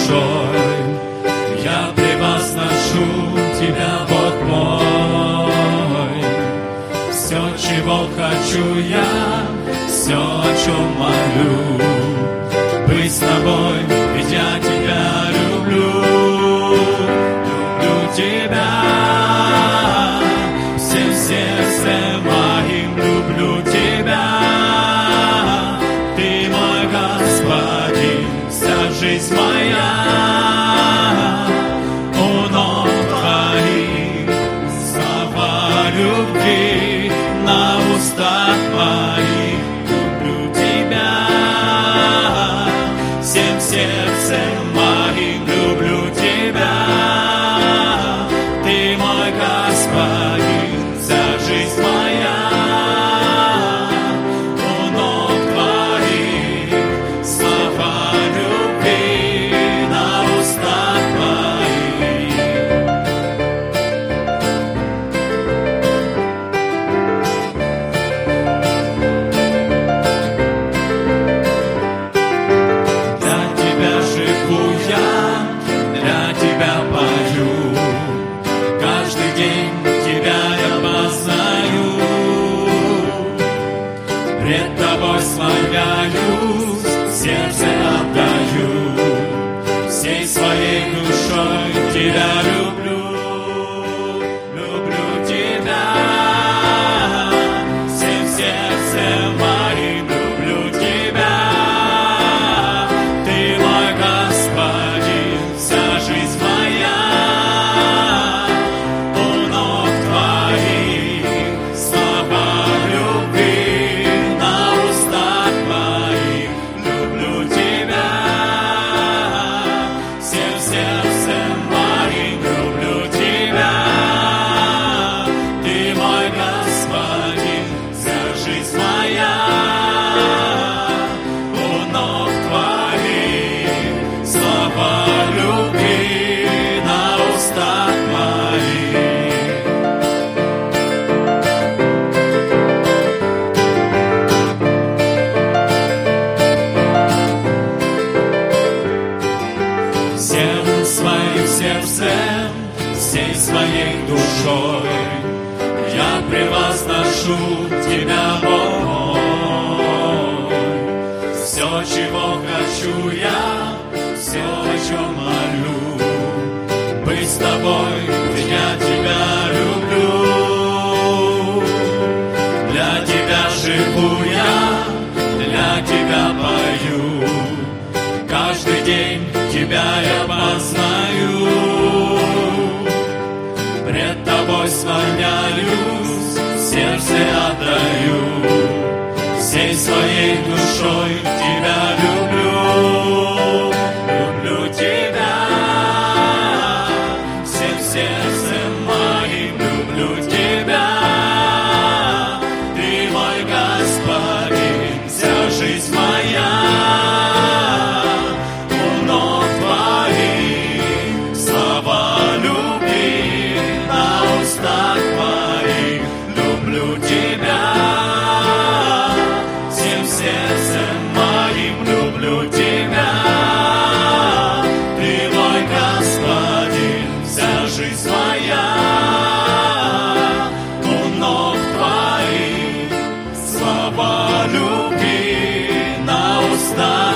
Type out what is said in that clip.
душой. Я превозношу Тебя, Бог мой. Все, чего хочу я, все, о чем молю, быть с Тобой, ведь я Тебя люблю. Люблю Тебя всем сердцем моим, люблю Тебя. Ты мой Господин, вся жизнь моя. У ног Твоих слова любви на устах моих. Люблю Тебя всем сердцем моим, люблю Тебя. Ты мой Господин, вся жизнь моя. У ног Твоих слова любви на устах моих. Для Тебя живу я, для Тебя пою, каждый день Тебя я познаю. Пред Тобой славяюсь, сердце отдаю, всей своей душой Тебя люблю. Люблю Тебя всем сердцем моим, люблю Тебя. Ты мой Господин, вся жизнь моя. У ног Твоих слова любви на устах моих. Люблю Тебя всем сердцем моим, люблю Тебя. Ты мой Господин, вся жизнь моя. У ног Твоих слова любви на устах моих. Всем своим сердцем, всей своей душой я превозношу Тебя, Бог мой. Все, чего хочу я, все, о чем молю, быть с Тобой, ведь я Тебя люблю. Для Тебя живу я, для Тебя пою, каждый день Тебя я познаю. Пред Тобой склоняюсь, сердце отдаю, всей своей душой Тебя люблю. Люблю Тебя всем сердцем моим, люблю Тебя. Ты мой Господин, вся жизнь моя. У ног Твоих слова любви на устах моих. Люблю Тебя всем сердцем моим, люблю Тебя. Ты мой Господин, вся жизнь моя. У ног Твоих слова любви на устах